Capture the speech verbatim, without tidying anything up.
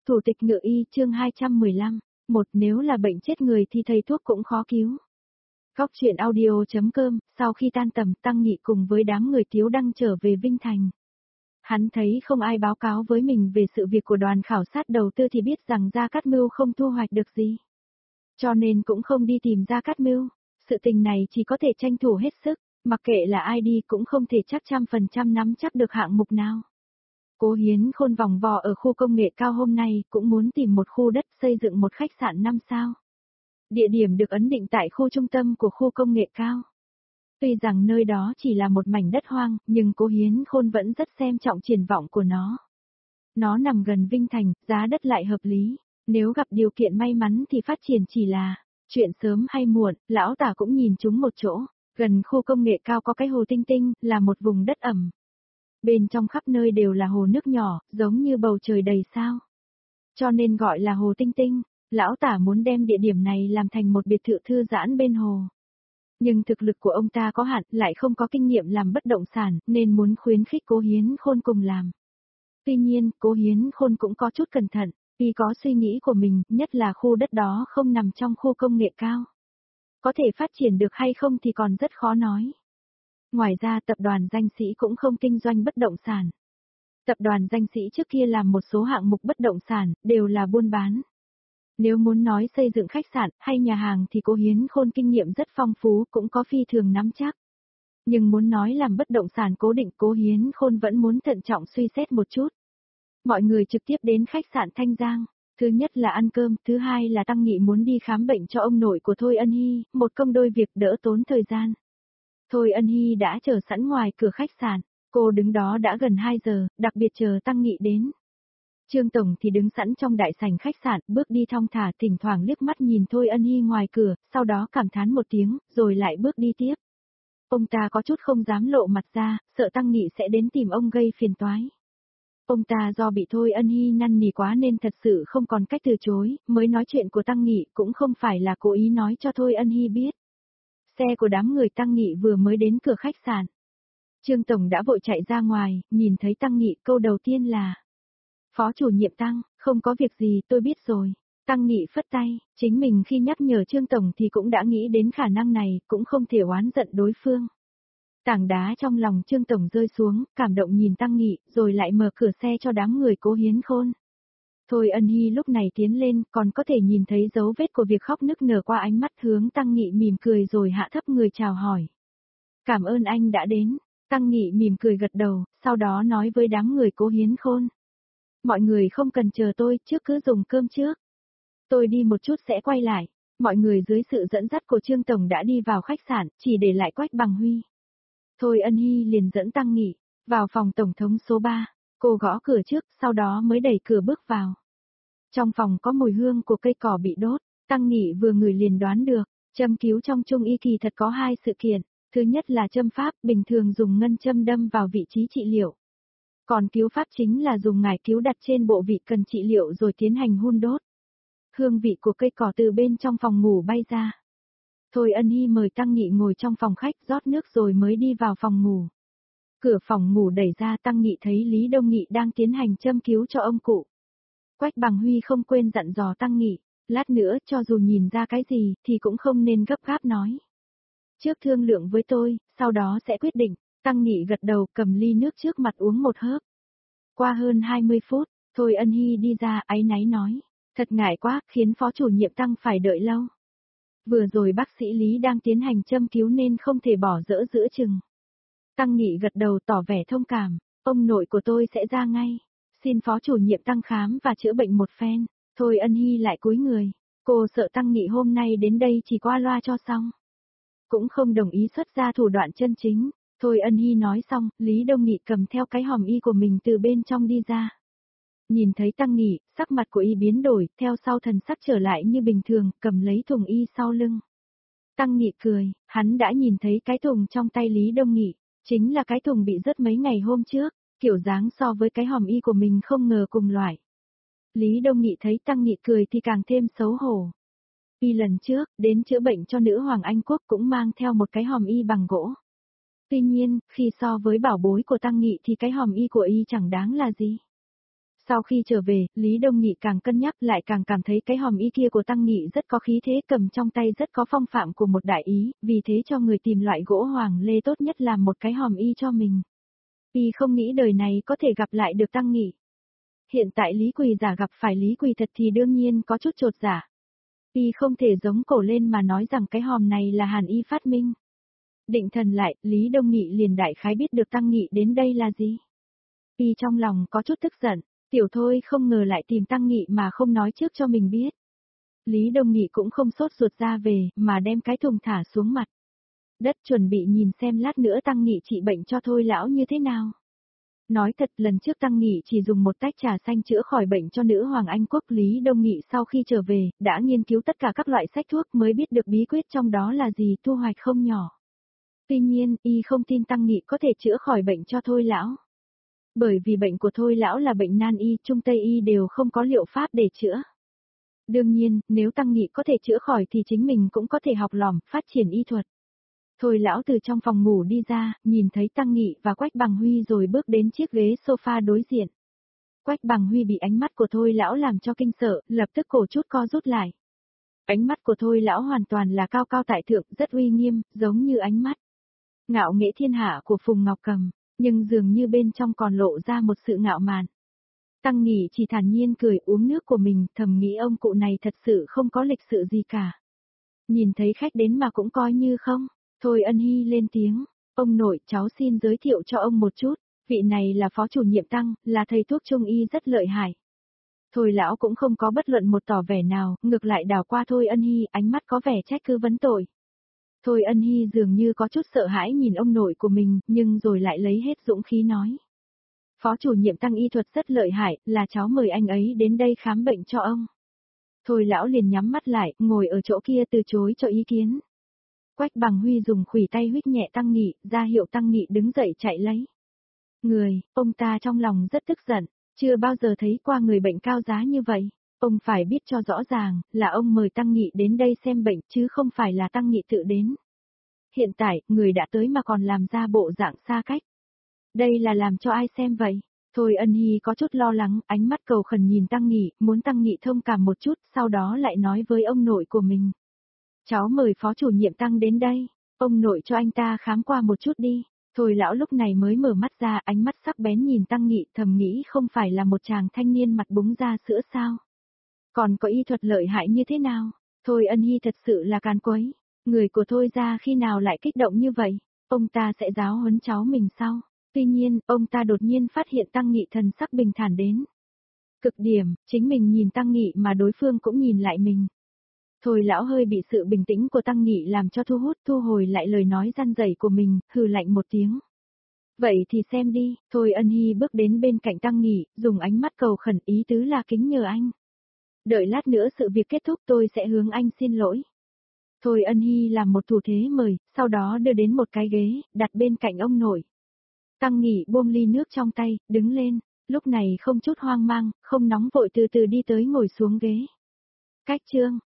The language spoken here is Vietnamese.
Thủ tịch Ngự y chương hai trăm mười lăm. Một nếu là bệnh chết người thì thầy thuốc cũng khó cứu. Góc chuyện audio.com, sau khi tan tầm Tăng Nghị cùng với đám người Tiếu Đăng trở về Vinh Thành. Hắn thấy không ai báo cáo với mình về sự việc của đoàn khảo sát đầu tư thì biết rằng Gia Cát Mưu không thu hoạch được gì. Cho nên cũng không đi tìm Gia Cát Mưu, sự tình này chỉ có thể tranh thủ hết sức, mặc kệ là ai đi cũng không thể chắc trăm phần trăm nắm chắc được hạng mục nào. Cố Hiến Khôn vòng vò ở khu công nghệ cao hôm nay cũng muốn tìm một khu đất xây dựng một khách sạn năm sao. Địa điểm được ấn định tại khu trung tâm của khu công nghệ cao. Tuy rằng nơi đó chỉ là một mảnh đất hoang, nhưng Cố Hiến Khôn vẫn rất xem trọng triển vọng của nó. Nó nằm gần Vinh Thành, giá đất lại hợp lý, nếu gặp điều kiện may mắn thì phát triển chỉ là chuyện sớm hay muộn. Lão Tả cũng nhìn chúng một chỗ, gần khu công nghệ cao có cái hồ Tinh Tinh, là một vùng đất ẩm. Bên trong khắp nơi đều là hồ nước nhỏ, giống như bầu trời đầy sao. Cho nên gọi là hồ Tinh Tinh. Lão Tả muốn đem địa điểm này làm thành một biệt thự thư giãn bên hồ. Nhưng thực lực của ông ta có hạn, lại không có kinh nghiệm làm bất động sản, nên muốn khuyến khích Cố Hiến Khôn cùng làm. Tuy nhiên, Cố Hiến Khôn cũng có chút cẩn thận, vì có suy nghĩ của mình, nhất là khu đất đó không nằm trong khu công nghệ cao. Có thể phát triển được hay không thì còn rất khó nói. Ngoài ra tập đoàn Danh Sĩ cũng không kinh doanh bất động sản. Tập đoàn Danh Sĩ trước kia làm một số hạng mục bất động sản, đều là buôn bán. Nếu muốn nói xây dựng khách sạn hay nhà hàng thì Cố Hiến Khôn kinh nghiệm rất phong phú, cũng có phi thường nắm chắc. Nhưng muốn nói làm bất động sản cố định, Cố Hiến Khôn vẫn muốn thận trọng suy xét một chút. Mọi người trực tiếp đến khách sạn Thanh Giang. Thứ nhất là ăn cơm, thứ hai là Tăng Nghị muốn đi khám bệnh cho ông nội của Thôi Ân Hy, một công đôi việc đỡ tốn thời gian. Thôi Ân Hy đã chờ sẵn ngoài cửa khách sạn, cô đứng đó đã gần hai giờ, đặc biệt chờ Tăng Nghị đến. Trương Tổng thì đứng sẵn trong đại sảnh khách sạn, bước đi thong thả, thỉnh thoảng liếc mắt nhìn Thôi Ân Hy ngoài cửa, sau đó cảm thán một tiếng, rồi lại bước đi tiếp. Ông ta có chút không dám lộ mặt ra, sợ Tăng Nghị sẽ đến tìm ông gây phiền toái. Ông ta do bị Thôi Ân Hy năn nỉ quá nên thật sự không còn cách từ chối, mới nói chuyện của Tăng Nghị cũng không phải là cố ý nói cho Thôi Ân Hy biết. Xe của đám người Tăng Nghị vừa mới đến cửa khách sạn. Trương Tổng đã vội chạy ra ngoài, nhìn thấy Tăng Nghị, câu đầu tiên là: Phó chủ nhiệm Tăng, không có việc gì, tôi biết rồi. Tăng Nghị phất tay, chính mình khi nhắc nhở Trương Tổng thì cũng đã nghĩ đến khả năng này, cũng không thể oán giận đối phương. Tảng đá trong lòng Trương Tổng rơi xuống, cảm động nhìn Tăng Nghị, rồi lại mở cửa xe cho đám người Cố Hiến Khôn. Thôi Ân Hy lúc này tiến lên, còn có thể nhìn thấy dấu vết của việc khóc nức nở qua ánh mắt, hướng Tăng Nghị mỉm cười rồi hạ thấp người chào hỏi. Cảm ơn anh đã đến. Tăng Nghị mỉm cười gật đầu, sau đó nói với đám người Cố Hiến Khôn: Mọi người không cần chờ tôi, trước cứ dùng cơm trước. Tôi đi một chút sẽ quay lại. Mọi người dưới sự dẫn dắt của Trương Tổng đã đi vào khách sạn, chỉ để lại Quách Bằng Huy. Thôi Ân Hy liền dẫn Tăng Nghị vào phòng tổng thống số ba. Cô gõ cửa trước, sau đó mới đẩy cửa bước vào. Trong phòng có mùi hương của cây cỏ bị đốt. Tăng Nghị vừa ngửi liền đoán được, châm cứu trong Trung y kỳ thật có hai sự kiện. Thứ nhất là châm pháp, bình thường dùng ngân châm đâm vào vị trí trị liệu. Còn cứu pháp chính là dùng ngải cứu đặt trên bộ vị cần trị liệu rồi tiến hành hun đốt. Hương vị của cây cỏ từ bên trong phòng ngủ bay ra. Thôi Ân Hy mời Tăng Nghị ngồi trong phòng khách rót nước rồi mới đi vào phòng ngủ. Cửa phòng ngủ đẩy ra, Tăng Nghị thấy Lý Đông Nghị đang tiến hành châm cứu cho ông cụ. Quách Bằng Huy không quên dặn dò Tăng Nghị, lát nữa cho dù nhìn ra cái gì thì cũng không nên gấp gáp nói. Trước thương lượng với tôi, sau đó sẽ quyết định. Tăng Nghị gật đầu, cầm ly nước trước mặt uống một hớp. Qua hơn hai mươi phút, Thôi Ân Hy đi ra, áy náy nói: Thật ngại quá, khiến phó chủ nhiệm Tăng phải đợi lâu. Vừa rồi bác sĩ Lý đang tiến hành châm cứu nên không thể bỏ dỡ giữa chừng. Tăng Nghị gật đầu tỏ vẻ thông cảm: Ông nội của tôi sẽ ra ngay. Xin phó chủ nhiệm Tăng khám và chữa bệnh một phen. Thôi Ân Hy lại cúi người. Cô sợ Tăng Nghị hôm nay đến đây chỉ qua loa cho xong. Cũng không đồng ý xuất ra thủ đoạn chân chính. Thôi Ân Hy nói xong, Lý Đông Nghị cầm theo cái hòm y của mình từ bên trong đi ra. Nhìn thấy Tăng Nghị, sắc mặt của y biến đổi, theo sau thần sắc trở lại như bình thường, cầm lấy thùng y sau lưng. Tăng Nghị cười, hắn đã nhìn thấy cái thùng trong tay Lý Đông Nghị, chính là cái thùng bị rớt mấy ngày hôm trước, kiểu dáng so với cái hòm y của mình không ngờ cùng loại. Lý Đông Nghị thấy Tăng Nghị cười thì càng thêm xấu hổ. Y lần trước, đến chữa bệnh cho nữ hoàng Anh Quốc cũng mang theo một cái hòm y bằng gỗ. Tuy nhiên, khi so với bảo bối của Tăng Nghị thì cái hòm y của y chẳng đáng là gì. Sau khi trở về, Lý Đông Nghị càng cân nhắc lại càng cảm thấy cái hòm y kia của Tăng Nghị rất có khí thế, cầm trong tay rất có phong phạm của một đại ý, vì thế cho người tìm loại gỗ hoàng lê tốt nhất làm một cái hòm y cho mình. Y không nghĩ đời này có thể gặp lại được Tăng Nghị. Hiện tại Lý Quỳ giả gặp phải Lý Quỳ thật thì đương nhiên có chút chột dạ. Y không thể giống cổ lên mà nói rằng cái hòm này là Hàn Y phát minh. Định thần lại, Lý Đông Nghị liền đại khái biết được Tăng Nghị đến đây là gì. Y trong lòng có chút tức giận, tiểu thôi không ngờ lại tìm Tăng Nghị mà không nói trước cho mình biết. Lý Đông Nghị cũng không sốt ruột ra về, mà đem cái thùng thả xuống mặt đất chuẩn bị nhìn xem lát nữa Tăng Nghị trị bệnh cho Thôi lão như thế nào. Nói thật, lần trước Tăng Nghị chỉ dùng một tách trà xanh chữa khỏi bệnh cho nữ hoàng Anh quốc. Lý Đông Nghị sau khi trở về, đã nghiên cứu tất cả các loại sách thuốc mới biết được bí quyết trong đó là gì, thu hoạch không nhỏ. Tuy nhiên, y không tin Tăng Nghị có thể chữa khỏi bệnh cho Thôi lão. Bởi vì bệnh của Thôi lão là bệnh nan y, Trung Tây y đều không có liệu pháp để chữa. Đương nhiên, nếu Tăng Nghị có thể chữa khỏi thì chính mình cũng có thể học lỏm, phát triển y thuật. Thôi lão từ trong phòng ngủ đi ra, nhìn thấy Tăng Nghị và Quách Bằng Huy rồi bước đến chiếc ghế sofa đối diện. Quách Bằng Huy bị ánh mắt của Thôi lão làm cho kinh sợ, lập tức cổ chút co rút lại. Ánh mắt của Thôi lão hoàn toàn là cao cao tại thượng, rất uy nghiêm, giống như ánh mắt ngạo nghễ thiên hạ của Phùng Ngọc Cầm, nhưng dường như bên trong còn lộ ra một sự ngạo mạn. Tăng Nghị chỉ thản nhiên cười uống nước của mình, thầm nghĩ ông cụ này thật sự không có lịch sự gì cả. Nhìn thấy khách đến mà cũng coi như không. Thôi Ân Hy lên tiếng, ông nội, cháu xin giới thiệu cho ông một chút, vị này là phó chủ nhiệm Tăng, là thầy thuốc trung y rất lợi hại. Thôi lão cũng không có bất luận một tỏ vẻ nào, ngược lại đảo qua Thôi Ân Hy, ánh mắt có vẻ trách cứ vấn tội. Thôi Ân Hy dường như có chút sợ hãi nhìn ông nội của mình, nhưng rồi lại lấy hết dũng khí nói. Phó chủ nhiệm Tăng y thuật rất lợi hại, là cháu mời anh ấy đến đây khám bệnh cho ông. Thôi lão liền nhắm mắt lại, ngồi ở chỗ kia từ chối cho ý kiến. Quách Bằng Huy dùng khuỷu tay huých nhẹ Tăng Nghị, ra hiệu Tăng Nghị đứng dậy chạy lấy. Người, ông ta trong lòng rất tức giận, chưa bao giờ thấy qua người bệnh cao giá như vậy. Ông phải biết cho rõ ràng, là ông mời Tăng Nghị đến đây xem bệnh chứ không phải là Tăng Nghị tự đến. Hiện tại, người đã tới mà còn làm ra bộ dạng xa cách. Đây là làm cho ai xem vậy? Thôi Ân Hy có chút lo lắng, ánh mắt cầu khẩn nhìn Tăng Nghị, muốn Tăng Nghị thông cảm một chút, sau đó lại nói với ông nội của mình. Cháu mời phó chủ nhiệm Tăng đến đây, ông nội cho anh ta khám qua một chút đi. Thôi lão lúc này mới mở mắt ra, ánh mắt sắc bén nhìn Tăng Nghị, thầm nghĩ không phải là một chàng thanh niên mặt búng ra sữa sao. Còn có y thuật lợi hại như thế nào? Thôi Ân Hy thật sự là càn quấy. Người của Thôi ra khi nào lại kích động như vậy? Ông ta sẽ giáo huấn cháu mình sao? Tuy nhiên, ông ta đột nhiên phát hiện Tăng Nghị thần sắc bình thản đến cực điểm, chính mình nhìn Tăng Nghị mà đối phương cũng nhìn lại mình. Thôi lão hơi bị sự bình tĩnh của Tăng Nghị làm cho thu hút, thu hồi lại lời nói răn rẩy của mình, hừ lạnh một tiếng. Vậy thì xem đi, Thôi Ân Hy bước đến bên cạnh Tăng Nghị, dùng ánh mắt cầu khẩn ý tứ là kính nhờ anh. Đợi lát nữa sự việc kết thúc tôi sẽ hướng anh xin lỗi. Thôi Ân Hy làm một thủ thế mời, sau đó đưa đến một cái ghế, đặt bên cạnh ông nội. Tăng Nghị buông ly nước trong tay, đứng lên, lúc này không chút hoang mang, không nóng vội từ từ đi tới ngồi xuống ghế. Cách chương